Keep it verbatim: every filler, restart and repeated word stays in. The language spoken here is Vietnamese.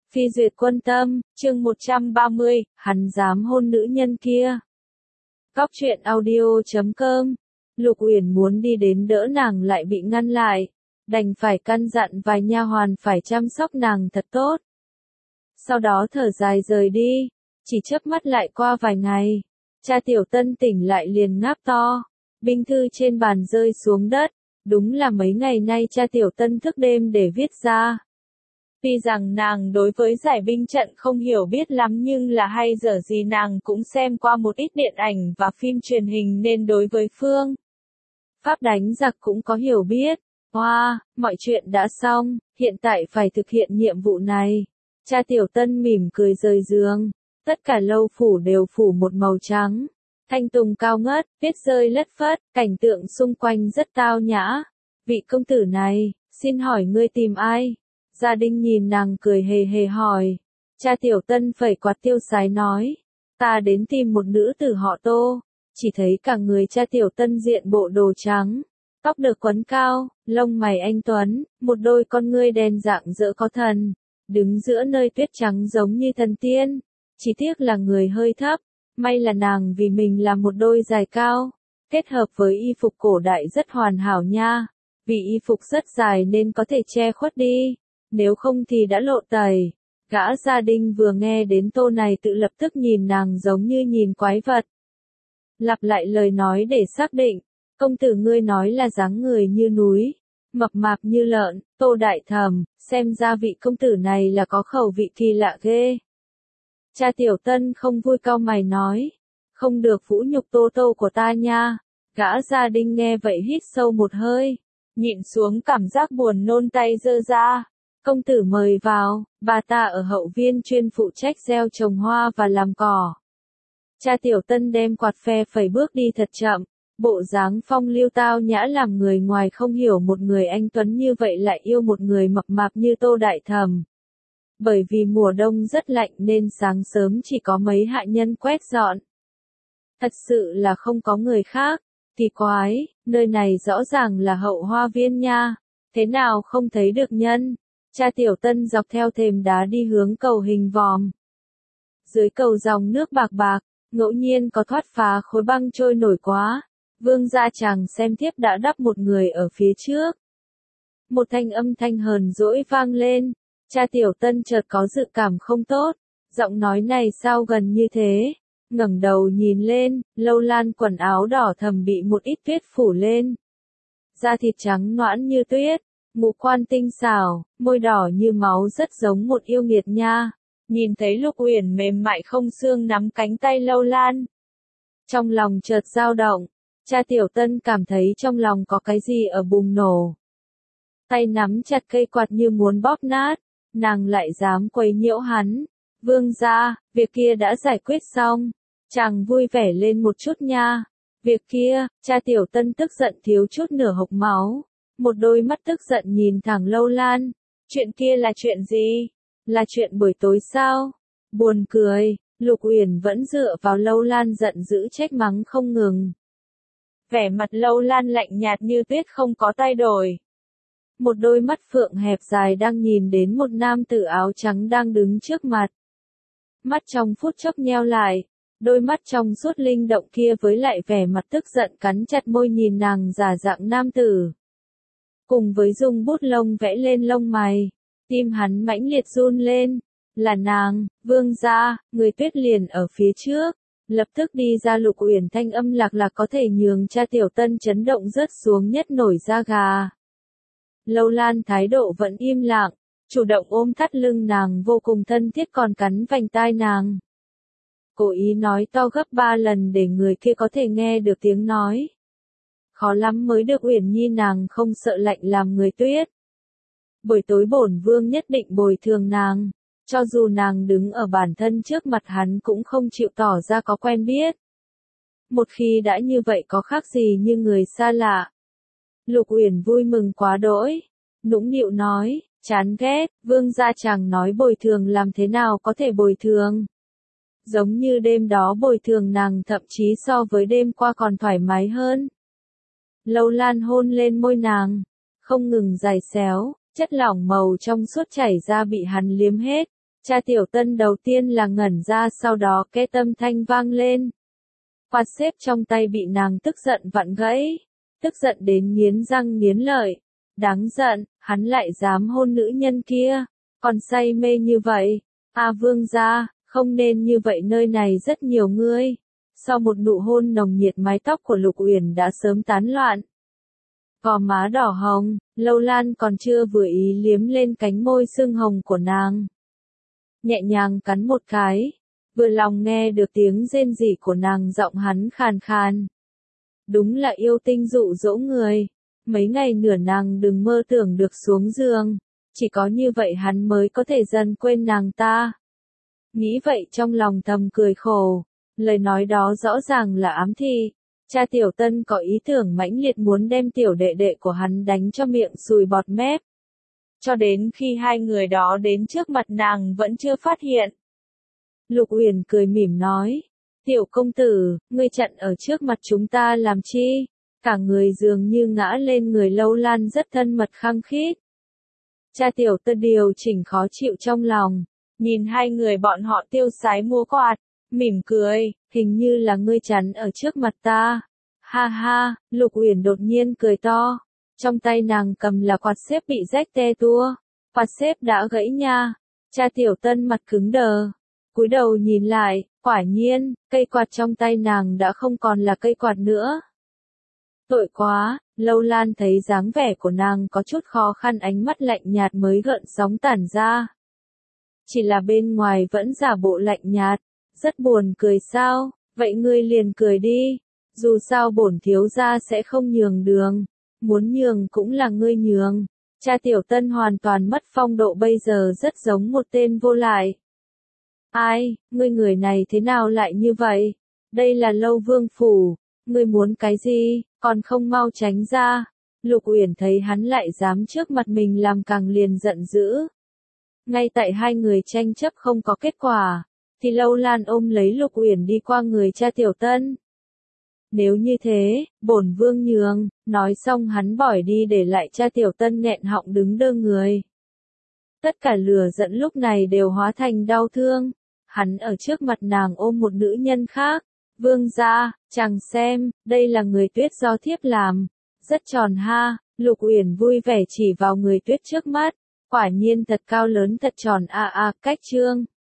Phi duyệt quân tâm, chương một trăm ba mươi, hắn dám hôn nữ nhân kia. Góc truyện audio chấm com. Lục Uyển muốn đi đến đỡ nàng lại bị ngăn lại, đành phải căn dặn vài nha hoàn phải chăm sóc nàng thật tốt. Sau đó thở dài rời đi, chỉ chớp mắt lại qua vài ngày, cha Tiểu Tân tỉnh lại liền ngáp to, binh thư trên bàn rơi xuống đất, đúng là mấy ngày nay cha Tiểu Tân thức đêm để viết ra. Tuy rằng nàng đối với giải binh trận không hiểu biết lắm nhưng là hay dở gì nàng cũng xem qua một ít điện ảnh và phim truyền hình nên đối với phương pháp đánh giặc cũng có hiểu biết. Hoa, wow, mọi chuyện đã xong, hiện tại phải thực hiện nhiệm vụ này. Cha Tiểu Tân mỉm cười rời giường, tất cả lâu phủ đều phủ một màu trắng. Thanh tùng cao ngất, tuyết rơi lất phất, cảnh tượng xung quanh rất tao nhã. Vị công tử này, xin hỏi ngươi tìm ai? Gia Đình nhìn nàng cười hề hề hỏi. Cha Tiểu Tân phẩy quạt tiêu sái nói. Ta đến tìm một nữ tử họ Tô. Chỉ thấy cả người cha Tiểu Tân diện bộ đồ trắng. Tóc được quấn cao, lông mày anh tuấn, một đôi con ngươi đen rạng rỡ có thần. Đứng giữa nơi tuyết trắng giống như thần tiên. Chỉ tiếc là người hơi thấp. May là nàng vì mình là một đôi giày cao. Kết hợp với y phục cổ đại rất hoàn hảo nha. Vì y phục rất dài nên có thể che khuất đi. Nếu không thì đã lộ tẩy. Gã Gia Đình vừa nghe đến Tô này tự lập tức nhìn nàng giống như nhìn quái vật. Lặp lại lời nói để xác định. Công tử ngươi nói là dáng người như núi, mập mạp như lợn. Tô đại thầm, xem ra vị công tử này là có khẩu vị kỳ lạ ghê. Cha Tiểu Tân không vui cau mày nói. Không được vũ nhục Tô Tô của ta nha. Gã Gia Đình nghe vậy hít sâu một hơi. Nhịn xuống cảm giác buồn nôn tay giơ ra. Công tử mời vào, bà ta ở hậu viên chuyên phụ trách gieo trồng hoa và làm cỏ. Cha Tiểu Tân đem quạt phe phẩy bước đi thật chậm, bộ dáng phong lưu tao nhã làm người ngoài không hiểu một người anh tuấn như vậy lại yêu một người mập mạp như Tô đại thầm. Bởi vì mùa đông rất lạnh nên sáng sớm chỉ có mấy hạ nhân quét dọn. Thật sự là không có người khác, kỳ quái, nơi này rõ ràng là hậu hoa viên nha, thế nào không thấy được nhân. Cha Tiểu Tân dọc theo thềm đá đi hướng cầu hình vòm. Dưới cầu dòng nước bạc bạc, ngẫu nhiên có thoát phá khối băng trôi nổi quá. Vương gia chàng xem thiếp đã đắp một người ở phía trước. Một thanh âm thanh hờn dỗi vang lên. Cha Tiểu Tân chợt có dự cảm không tốt. Giọng nói này sao gần như thế? Ngẩng đầu nhìn lên, Lâu Lan quần áo đỏ thầm bị một ít tuyết phủ lên. Da thịt trắng nõn như tuyết. Ngũ quan tinh xảo, môi đỏ như máu rất giống một yêu nghiệt nha. Nhìn thấy Lục Uyển mềm mại không xương nắm cánh tay Lâu Lan. Trong lòng chợt dao động, cha Tiểu Tân cảm thấy trong lòng có cái gì ở bùng nổ. Tay nắm chặt cây quạt như muốn bóp nát, nàng lại dám quấy nhiễu hắn. Vương gia, việc kia đã giải quyết xong, chàng vui vẻ lên một chút nha. Việc kia, cha Tiểu Tân tức giận thiếu chút nửa hộc máu. Một đôi mắt tức giận nhìn thẳng Lâu Lan. Chuyện kia là chuyện gì? Là chuyện buổi tối sao? Buồn cười, Lục Uyển vẫn dựa vào Lâu Lan giận dữ trách mắng không ngừng. Vẻ mặt Lâu Lan lạnh nhạt như tuyết không có thay đổi. Một đôi mắt phượng hẹp dài đang nhìn đến một nam tử áo trắng đang đứng trước mặt. Mắt trong phút chốc nheo lại. Đôi mắt trong suốt linh động kia với lại vẻ mặt tức giận cắn chặt môi nhìn nàng giả dạng nam tử. Cùng với dùng bút lông vẽ lên lông mày, tim hắn mãnh liệt run lên. Là nàng, vương gia, người tuyết liền ở phía trước. Lập tức đi ra. Lục Uyển thanh âm lạc lạc có thể nhường cha Tiểu Tân chấn động rớt xuống nhất nổi da gà. Lâu Lan thái độ vẫn im lặng, chủ động ôm thắt lưng nàng vô cùng thân thiết còn cắn vành tai nàng. Cố ý nói to gấp ba lần để người kia có thể nghe được tiếng nói. Khó lắm mới được Uyển Nhi nàng không sợ lạnh làm người tuyết. Buổi tối bổn vương nhất định bồi thường nàng, cho dù nàng đứng ở bản thân trước mặt hắn cũng không chịu tỏ ra có quen biết. Một khi đã như vậy có khác gì như người xa lạ. Lục Uyển vui mừng quá đỗi, nũng nịu nói, chán ghét, vương gia chàng nói bồi thường làm thế nào có thể bồi thường. Giống như đêm đó bồi thường nàng thậm chí so với đêm qua còn thoải mái hơn. Lâu Lan hôn lên môi nàng, không ngừng giày xéo, chất lỏng màu trong suốt chảy ra bị hắn liếm hết, Cha Tiểu Tân đầu tiên là ngẩn ra, sau đó cái tâm thanh vang lên. Quạt xếp trong tay bị nàng tức giận vặn gãy, tức giận đến nghiến răng nghiến lợi. Đáng giận, hắn lại dám hôn nữ nhân kia, còn say mê như vậy. A Vương gia, không nên như vậy, nơi này rất nhiều ngươi. Sau một nụ hôn nồng nhiệt, mái tóc của Lục Uyển đã sớm tán loạn. Gò má đỏ hồng, Lâu Lan còn chưa vừa ý liếm lên cánh môi sưng hồng của nàng. Nhẹ nhàng cắn một cái, vừa lòng nghe được tiếng rên rỉ của nàng, giọng hắn khàn khàn. Đúng là yêu tinh dụ dỗ người, mấy ngày nửa nàng đừng mơ tưởng được xuống giường, chỉ có như vậy hắn mới có thể dần quên nàng ta. Nghĩ vậy trong lòng thầm cười khổ, lời nói đó rõ ràng là ám thị. Cha Tiểu Tân có ý tưởng mãnh liệt muốn đem tiểu đệ đệ của hắn đánh cho miệng sùi bọt mép. Cho đến khi hai người đó đến trước mặt nàng vẫn chưa phát hiện. Lục Uyển cười mỉm nói, Tiểu công tử, ngươi chặn ở trước mặt chúng ta làm chi? Cả người dường như ngã lên người Lâu Lan rất thân mật khăng khít. Cha Tiểu Tân điều chỉnh khó chịu trong lòng, nhìn hai người bọn họ tiêu sái mua quạt, mỉm cười, hình như là ngươi chắn ở trước mặt ta. Ha ha, Lục Uyển đột nhiên cười to, trong tay nàng cầm là quạt xếp bị rách te tua, quạt xếp đã gãy nha. Cha Tiểu Tân mặt cứng đờ, cúi đầu nhìn lại, quả nhiên, cây quạt trong tay nàng đã không còn là cây quạt nữa. Tội quá, Lâu Lan thấy dáng vẻ của nàng có chút khó khăn, ánh mắt lạnh nhạt mới gợn sóng tản ra. Chỉ là bên ngoài vẫn giả bộ lạnh nhạt, rất buồn cười sao, vậy ngươi liền cười đi, dù sao bổn thiếu gia sẽ không nhường đường, muốn nhường cũng là ngươi nhường. Cha Tiểu Tân hoàn toàn mất phong độ, bây giờ rất giống một tên vô lại. Ai, ngươi người này thế nào lại như vậy? Đây là Lâu Vương phủ, ngươi muốn cái gì, còn không mau tránh ra. Lục Uyển thấy hắn lại dám trước mặt mình làm càng liền giận dữ. Ngay tại hai người tranh chấp không có kết quả, thì Lâu Lan ôm lấy Lục Uyển đi qua người cha Tiểu Tân. Nếu như thế, bổn vương nhường, nói xong hắn bỏ đi để lại cha Tiểu Tân nghẹn họng đứng đơ người. Tất cả lửa giận lúc này đều hóa thành đau thương, hắn ở trước mặt nàng ôm một nữ nhân khác. Vương gia, chàng xem, đây là người Tuyết do thiếp làm, rất tròn ha. Lục Uyển vui vẻ chỉ vào người Tuyết trước mắt, quả nhiên thật cao lớn thật tròn a a, cách trương.